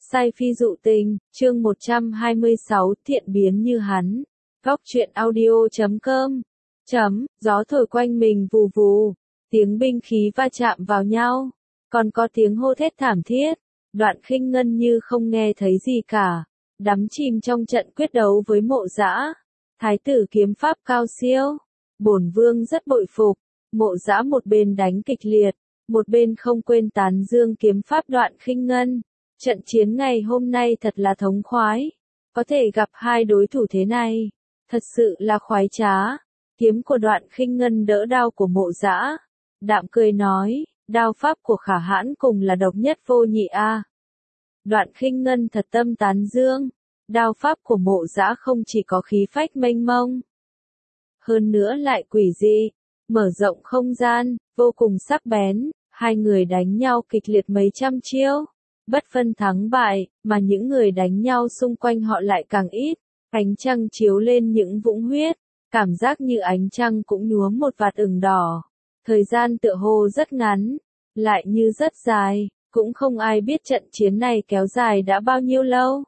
Sai phi dụ tình, chương 126, thiện biến như hắn. Góc truyện audio.com. Gió thổi quanh mình vù vù, tiếng binh khí va chạm vào nhau, còn có tiếng hô thét thảm thiết. Đoạn Khinh Ngân như không nghe thấy gì cả, đắm chìm trong trận quyết đấu với Mộ Dã. Thái tử kiếm pháp cao siêu, bổn vương rất bội phục. Mộ Dã một bên đánh kịch liệt, một bên không quên tán dương kiếm pháp Đoạn Khinh Ngân. Trận chiến ngày hôm nay thật là thống khoái, có thể gặp hai đối thủ thế này, thật sự là khoái trá. Kiếm của Đoạn Khinh Ngân đỡ đao của Mộ Dã, đạm cười nói, đao pháp của Khả Hãn cùng là độc nhất vô nhị a. Đoạn Khinh Ngân thật tâm tán dương, đao pháp của Mộ Dã không chỉ có khí phách mênh mông, hơn nữa lại quỷ dị, mở rộng không gian, vô cùng sắc bén. Hai người đánh nhau kịch liệt mấy trăm chiêu, bất phân thắng bại, mà những người đánh nhau xung quanh họ lại càng ít. Ánh trăng chiếu lên những vũng huyết, cảm giác như ánh trăng cũng nhuốm một vạt ửng đỏ. Thời gian tựa hồ rất ngắn, lại như rất dài, cũng không ai biết trận chiến này kéo dài đã bao nhiêu lâu.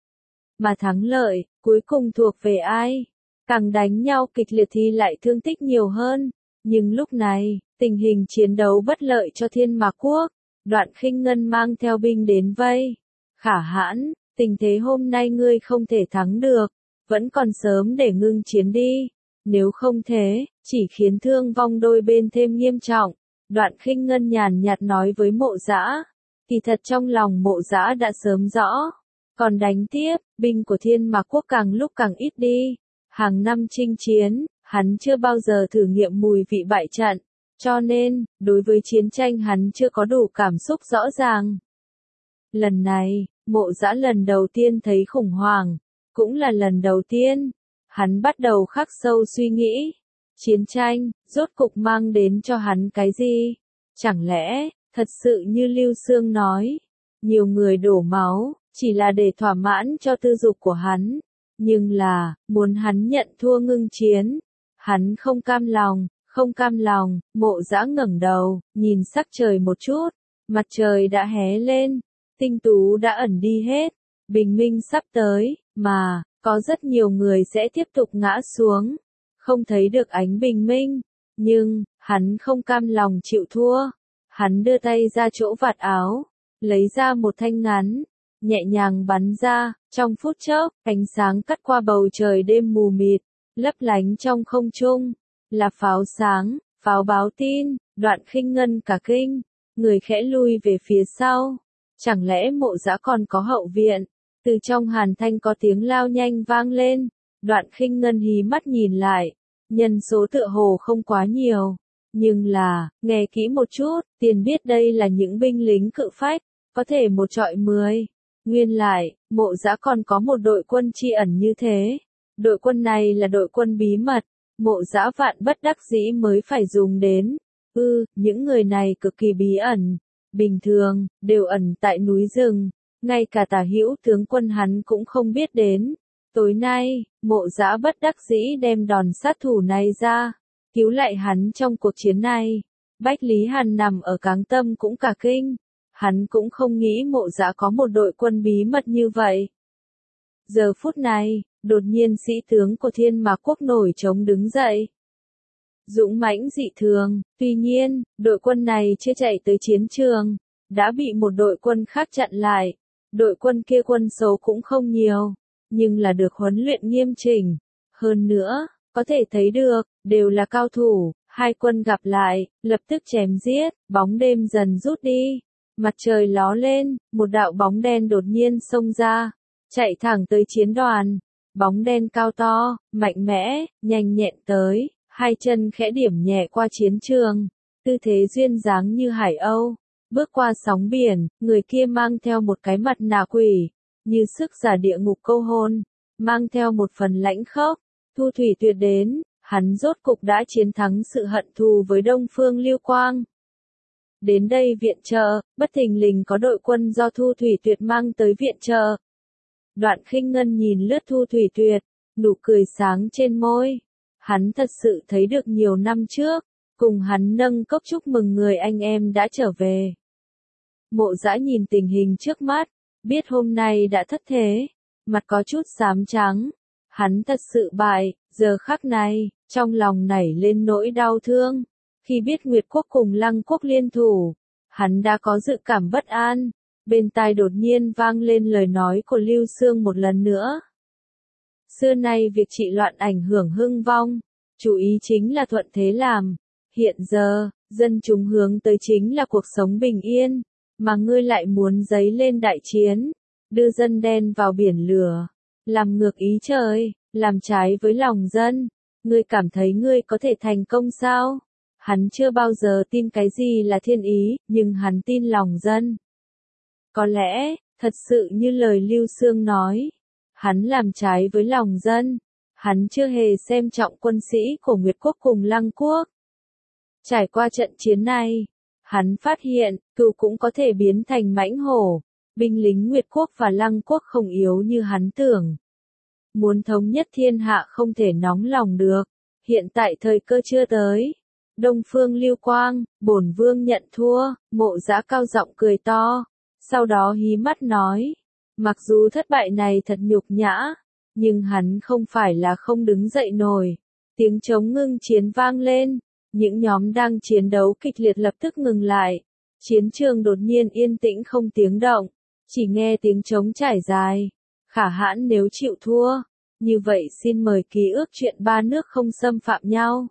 Mà thắng lợi, cuối cùng thuộc về ai? Càng đánh nhau kịch liệt thì lại thương tích nhiều hơn. Nhưng lúc này, tình hình chiến đấu bất lợi cho Thiên Mạc Quốc. Đoạn Khinh Ngân mang theo binh đến vây. Khả Hãn, tình thế hôm nay ngươi không thể thắng được, vẫn còn sớm để ngưng chiến đi. Nếu không thế, chỉ khiến thương vong đôi bên thêm nghiêm trọng. Đoạn Khinh Ngân nhàn nhạt nói với Mộ Dã. Kỳ thật trong lòng Mộ Dã đã sớm rõ. Còn đánh tiếp, binh của Thiên Mạc Quốc càng lúc càng ít đi. Hàng năm chinh chiến, hắn chưa bao giờ thử nghiệm mùi vị bại trận. Cho nên, đối với chiến tranh hắn chưa có đủ cảm xúc rõ ràng. Lần này, Mộ Dã lần đầu tiên thấy khủng hoảng, cũng là lần đầu tiên, hắn bắt đầu khắc sâu suy nghĩ. Chiến tranh, rốt cục mang đến cho hắn cái gì? Chẳng lẽ, thật sự như Lưu Xương nói, nhiều người đổ máu, chỉ là để thỏa mãn cho tư dục của hắn. Nhưng là, muốn hắn nhận thua ngưng chiến. Hắn không cam lòng. Không cam lòng, Mộ Dã ngẩng đầu, nhìn sắc trời một chút, mặt trời đã hé lên, tinh tú đã ẩn đi hết, bình minh sắp tới, mà, có rất nhiều người sẽ tiếp tục ngã xuống, không thấy được ánh bình minh, nhưng, hắn không cam lòng chịu thua, hắn đưa tay ra chỗ vạt áo, lấy ra một thanh ngắn, nhẹ nhàng bắn ra, trong phút chốc, ánh sáng cắt qua bầu trời đêm mù mịt, lấp lánh trong không trung. Là pháo sáng, pháo báo tin. Đoạn Khinh Ngân cả kinh, người khẽ lui về phía sau. Chẳng lẽ Mộ Dã còn có hậu viện? Từ trong hàn thanh có tiếng lao nhanh vang lên. Đoạn Khinh Ngân hí mắt nhìn lại, nhân số tựa hồ không quá nhiều, nhưng là, nghe kỹ một chút, tiền biết đây là những binh lính cự phách, có thể một trọi 10. Nguyên lại, Mộ Dã còn có một đội quân tri ẩn như thế. Đội quân này là đội quân bí mật. Mộ Dã vạn bất đắc dĩ mới phải dùng đến. Những người này cực kỳ bí ẩn. Bình thường, đều ẩn tại núi rừng. Ngay cả Tả Hữu tướng quân hắn cũng không biết đến. Tối nay, Mộ Dã bất đắc dĩ đem đòn sát thủ này ra. Cứu lại hắn trong cuộc chiến này. Bách Lý Hàn nằm ở Cáng Tâm cũng cả kinh. Hắn cũng không nghĩ Mộ Dã có một đội quân bí mật như vậy. Giờ phút này, đột nhiên sĩ tướng của Thiên Mạc Quốc nổi trống đứng dậy. Dũng mãnh dị thường, tuy nhiên, đội quân này chưa chạy tới chiến trường, đã bị một đội quân khác chặn lại. Đội quân kia quân số cũng không nhiều, nhưng là được huấn luyện nghiêm chỉnh. Hơn nữa, có thể thấy được, đều là cao thủ. Hai quân gặp lại, lập tức chém giết, bóng đêm dần rút đi. Mặt trời ló lên, một đạo bóng đen đột nhiên xông ra, chạy thẳng tới chiến đoàn. Bóng đen cao to, mạnh mẽ, nhanh nhẹn tới, hai chân khẽ điểm nhẹ qua chiến trường, tư thế duyên dáng như hải âu, bước qua sóng biển, người kia mang theo một cái mặt nạ quỷ, như sức giả địa ngục câu hồn, mang theo một phần lãnh khốc. Thu Thủy Tuyệt đến, hắn rốt cục đã chiến thắng sự hận thù với Đông Phương Lưu Quang. Đến đây viện trợ, bất thình lình có đội quân do Thu Thủy Tuyệt mang tới viện trợ. Đoạn Khinh Ngân nhìn lướt Thu Thủy Tuyệt, nụ cười sáng trên môi. Hắn thật sự thấy được nhiều năm trước, cùng hắn nâng cốc chúc mừng người anh em đã trở về. Mộ Dã nhìn tình hình trước mắt, biết hôm nay đã thất thế, mặt có chút xám trắng. Hắn thật sự bại, giờ khắc này, trong lòng nảy lên nỗi đau thương. Khi biết Nguyệt Quốc cùng Lăng Quốc liên thủ, hắn đã có dự cảm bất an. Bên tai đột nhiên vang lên lời nói của Lưu Xương một lần nữa. Xưa nay việc trị loạn ảnh hưởng hưng vong, chủ ý chính là thuận thế làm. Hiện giờ, dân chúng hướng tới chính là cuộc sống bình yên, mà ngươi lại muốn giấy lên đại chiến, đưa dân đen vào biển lửa, làm ngược ý trời, làm trái với lòng dân. Ngươi cảm thấy ngươi có thể thành công sao? Hắn chưa bao giờ tin cái gì là thiên ý, nhưng hắn tin lòng dân. Có lẽ, thật sự như lời Lưu Xương nói, hắn làm trái với lòng dân, hắn chưa hề xem trọng quân sĩ của Nguyệt Quốc cùng Lăng Quốc. Trải qua trận chiến này, hắn phát hiện, cừu cũng có thể biến thành mãnh hổ, binh lính Nguyệt Quốc và Lăng Quốc không yếu như hắn tưởng. Muốn thống nhất thiên hạ không thể nóng lòng được, hiện tại thời cơ chưa tới. Đông Phương Lưu Quang, bổn vương nhận thua, Mộ Dã cao giọng cười to, sau đó hí mắt nói, mặc dù thất bại này thật nhục nhã, nhưng hắn không phải là không đứng dậy nổi. Tiếng trống ngưng chiến vang lên, những nhóm đang chiến đấu kịch liệt lập tức ngừng lại. Chiến trường đột nhiên yên tĩnh không tiếng động, chỉ nghe tiếng trống trải dài. Khả Hãn nếu chịu thua, như vậy xin mời ký ức chuyện ba nước không xâm phạm nhau.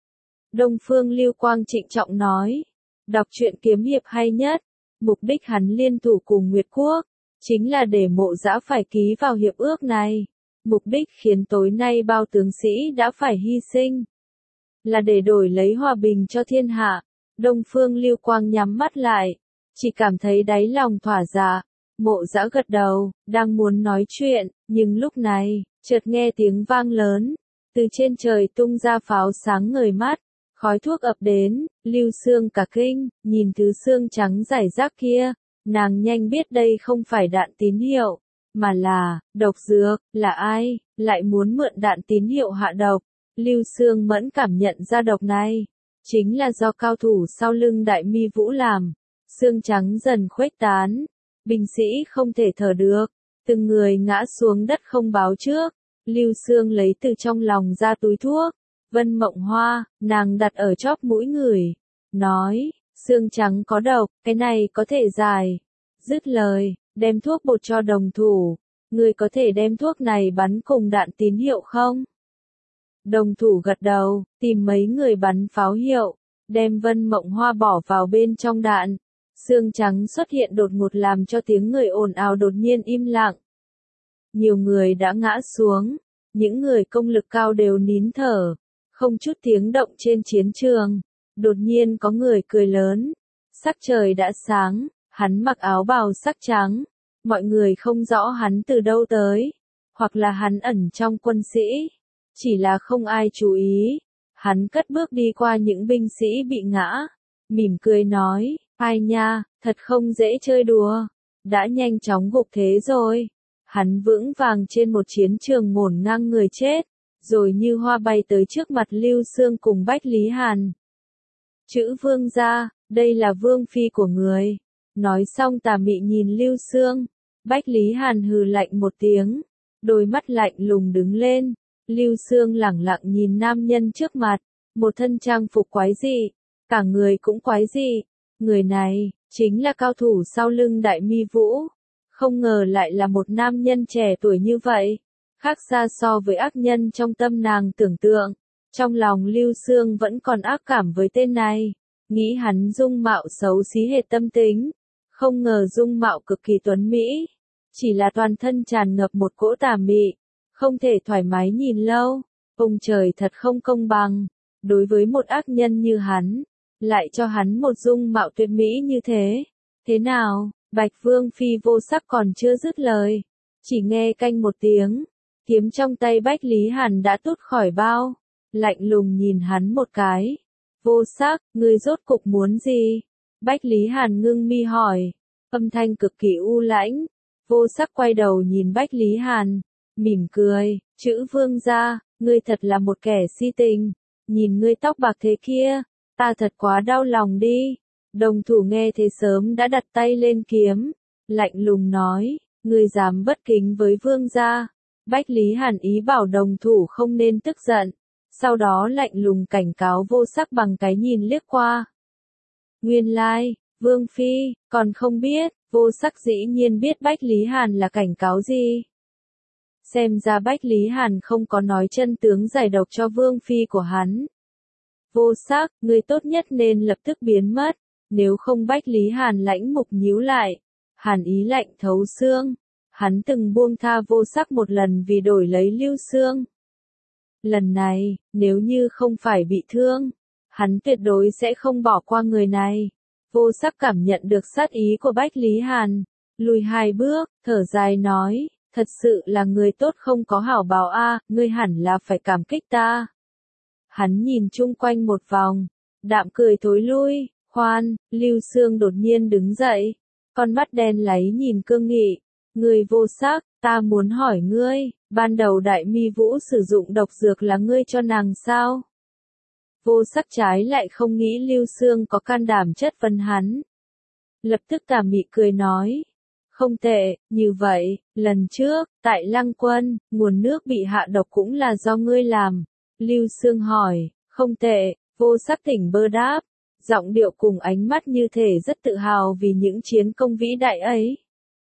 Đông Phương Lưu Quang trịnh trọng nói, đọc truyện kiếm hiệp hay nhất, mục đích hắn liên thủ cùng Nguyệt Quốc, chính là để Mộ Dã phải ký vào hiệp ước này. Mục đích khiến tối nay bao tướng sĩ đã phải hy sinh, là để đổi lấy hòa bình cho thiên hạ. Đông Phương Lưu Quang nhắm mắt lại, chỉ cảm thấy đáy lòng thỏa dạ. Mộ Dã gật đầu, đang muốn nói chuyện, nhưng lúc này, chợt nghe tiếng vang lớn, từ trên trời tung ra pháo sáng ngời mắt, khói thuốc ập đến. Lưu Xương cả kinh, nhìn thứ xương trắng rải rác kia, nàng nhanh biết đây không phải đạn tín hiệu, mà là độc dược. Là ai lại muốn mượn đạn tín hiệu hạ độc? Lưu Xương Mẫn cảm nhận ra độc này chính là do cao thủ sau lưng Đại Mi Vũ làm. Xương trắng dần khuếch tán, binh sĩ không thể thở được, từng người ngã xuống đất không báo trước. Lưu Xương lấy từ trong lòng ra túi thuốc, Vân Mộng Hoa, nàng đặt ở chóp mũi người, nói, xương trắng có độc, cái này có thể giải. Dứt lời, đem thuốc bột cho đồng thủ, người có thể đem thuốc này bắn cùng đạn tín hiệu không? Đồng thủ gật đầu, tìm mấy người bắn pháo hiệu, đem Vân Mộng Hoa bỏ vào bên trong đạn. Xương trắng xuất hiện đột ngột làm cho tiếng người ồn ào đột nhiên im lặng. Nhiều người đã ngã xuống, những người công lực cao đều nín thở, không chút tiếng động trên chiến trường. Đột nhiên có người cười lớn, sắc trời đã sáng, hắn mặc áo bào sắc trắng, mọi người không rõ hắn từ đâu tới, hoặc là hắn ẩn trong quân sĩ, chỉ là không ai chú ý. Hắn cất bước đi qua những binh sĩ bị ngã, mỉm cười nói, ai nha, thật không dễ chơi đùa, đã nhanh chóng gục thế rồi. Hắn vững vàng trên một chiến trường ngổn ngang người chết, rồi như hoa bay tới trước mặt Lưu Xương cùng Bách Lý Hàn. Chữ vương gia, đây là vương phi của người. Nói xong tà mị nhìn Lưu Xương, Bách Lý Hàn hừ lạnh một tiếng, đôi mắt lạnh lùng đứng lên. Lưu Xương lẳng lặng nhìn nam nhân trước mặt, một thân trang phục quái dị, cả người cũng quái dị. Người này, chính là cao thủ sau lưng Đại Mi Vũ. Không ngờ lại là một nam nhân trẻ tuổi như vậy, khác xa so với ác nhân trong tâm nàng tưởng tượng. Trong lòng Lưu Xương vẫn còn ác cảm với tên này, nghĩ hắn dung mạo xấu xí hệt tâm tính, không ngờ dung mạo cực kỳ tuấn mỹ, chỉ là toàn thân tràn ngập một cỗ tà mị, không thể thoải mái nhìn lâu. Ông trời thật không công bằng, đối với một ác nhân như hắn, lại cho hắn một dung mạo tuyệt mỹ như thế. Thế nào? Bạch Vương Phi Vô Sắc còn chưa dứt lời, chỉ nghe canh một tiếng, kiếm trong tay Bách Lý Hàn đã tút khỏi bao, lạnh lùng nhìn hắn một cái. Vô Sắc, ngươi rốt cục muốn gì? Bách Lý Hàn ngưng mi hỏi, âm thanh cực kỳ u lãnh. Vô Sắc quay đầu nhìn Bách Lý Hàn, mỉm cười, chữ vương gia, ngươi thật là một kẻ si tình, nhìn ngươi tóc bạc thế kia, ta thật quá đau lòng đi. Đồng thủ nghe thế sớm đã đặt tay lên kiếm, lạnh lùng nói, ngươi dám bất kính với vương gia. Bách Lý Hàn ý bảo đồng thủ không nên tức giận, sau đó lạnh lùng cảnh cáo Vô Sắc bằng cái nhìn liếc qua. Nguyên lai, Vương Phi, còn không biết, Vô Sắc dĩ nhiên biết Bách Lý Hàn là cảnh cáo gì. Xem ra Bách Lý Hàn không có nói chân tướng giải độc cho Vương Phi của hắn. Vô Sắc, ngươi tốt nhất nên lập tức biến mất, nếu không Bách Lý Hàn lãnh mục nhíu lại. Hàn ý lạnh thấu xương, hắn từng buông tha Vô Sắc một lần vì đổi lấy Lưu Xương. Lần này, nếu như không phải bị thương, hắn tuyệt đối sẽ không bỏ qua người này. Vô Sắc cảm nhận được sát ý của Bách Lý Hàn, lùi 2 bước, thở dài nói, thật sự là người tốt không có hảo báo a, ngươi hẳn là phải cảm kích ta. Hắn nhìn chung quanh một vòng, đạm cười thối lui, khoan, Lưu Xương đột nhiên đứng dậy, con mắt đen láy nhìn cương nghị, người Vô Sắc, ta muốn hỏi ngươi, ban đầu Đại Mi Vũ sử dụng độc dược là ngươi cho nàng sao? Vô Sắc trái lại không nghĩ Lưu Xương có can đảm chất vấn hắn. Lập tức tà mị cười nói, không tệ, như vậy, lần trước, tại Lăng Quân, nguồn nước bị hạ độc cũng là do ngươi làm. Lưu Xương hỏi, không tệ, Vô Sắc tỉnh bơ đáp, giọng điệu cùng ánh mắt như thể rất tự hào vì những chiến công vĩ đại ấy.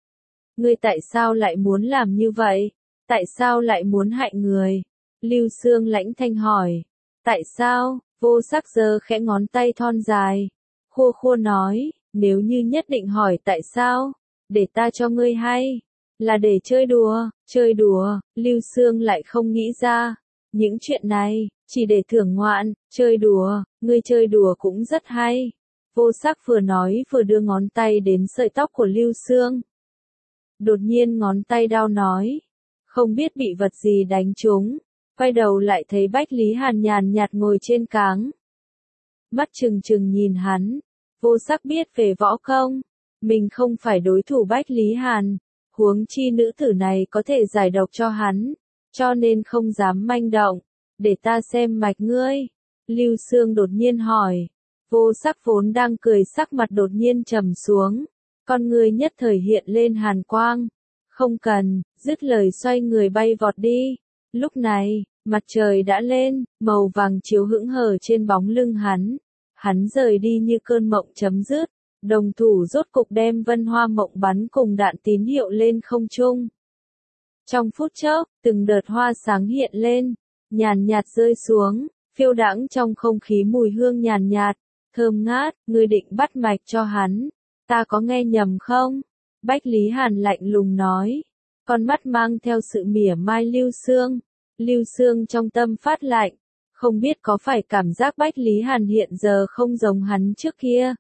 Ngươi tại sao lại muốn làm như vậy? Tại sao lại muốn hại người? Lưu Xương lãnh thanh hỏi. Tại sao? Vô Sắc giơ khẽ ngón tay thon dài. Khua khua nói, nếu như nhất định hỏi tại sao, để ta cho ngươi hay. Là để chơi đùa, Lưu Xương lại không nghĩ ra. Những chuyện này, chỉ để thưởng ngoạn, chơi đùa, ngươi chơi đùa cũng rất hay. Vô Sắc vừa nói vừa đưa ngón tay đến sợi tóc của Lưu Xương. Đột nhiên ngón tay đau nói, không biết bị vật gì đánh trúng, quay đầu lại thấy Bách Lý Hàn nhàn nhạt ngồi trên cáng. Mắt trừng trừng nhìn hắn, Vô Sắc biết về võ công, mình không phải đối thủ Bách Lý Hàn, huống chi nữ tử này có thể giải độc cho hắn, cho nên không dám manh động, để ta xem mạch ngươi. Lưu Xương đột nhiên hỏi, Vô Sắc vốn đang cười sắc mặt đột nhiên trầm xuống. Con người nhất thời hiện lên hàn quang. Không cần, dứt lời xoay người bay vọt đi. Lúc này, mặt trời đã lên, màu vàng chiếu hững hờ trên bóng lưng hắn. Hắn rời đi như cơn mộng chấm dứt. Đồng thủ rốt cục đem vân hoa mộng bắn cùng đạn tín hiệu lên không trung. Trong phút chốc, từng đợt hoa sáng hiện lên, nhàn nhạt rơi xuống, phiêu đãng trong không khí mùi hương nhàn nhạt, thơm ngát, ngươi định bắt mạch cho hắn. Ta có nghe nhầm không? Bách Lý Hàn lạnh lùng nói. Con mắt mang theo sự mỉa mai Lưu Xương. Lưu Xương trong tâm phát lạnh. Không biết có phải cảm giác Bách Lý Hàn hiện giờ không giống hắn trước kia.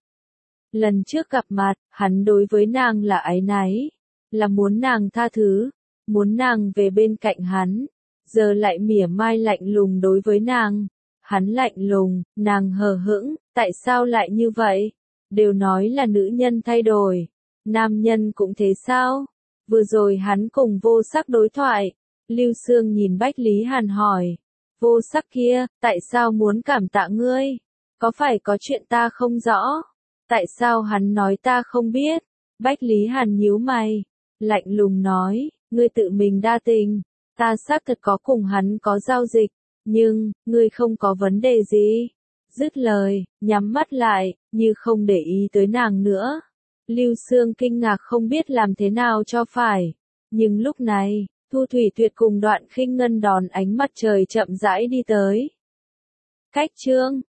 Lần trước gặp mặt, hắn đối với nàng là áy náy. Là muốn nàng tha thứ. Muốn nàng về bên cạnh hắn. Giờ lại mỉa mai lạnh lùng đối với nàng. Hắn lạnh lùng, nàng hờ hững. Tại sao lại như vậy? Đều nói là nữ nhân thay đổi, nam nhân cũng thế sao? Vừa rồi hắn cùng Vô Sắc đối thoại, Lưu Xương nhìn Bách Lý Hàn hỏi, Vô Sắc kia, tại sao muốn cảm tạ ngươi? Có phải có chuyện ta không rõ? Tại sao hắn nói ta không biết? Bách Lý Hàn nhíu mày, lạnh lùng nói, ngươi tự mình đa tình, ta xác thật có cùng hắn có giao dịch, nhưng, ngươi không có vấn đề gì. Dứt lời, nhắm mắt lại, như không để ý tới nàng nữa. Lưu Xương kinh ngạc không biết làm thế nào cho phải. Nhưng lúc này, Thu Thủy Tuyệt cùng Đoạn Khinh Ngân đón ánh mặt trời chậm rãi đi tới. Cách chương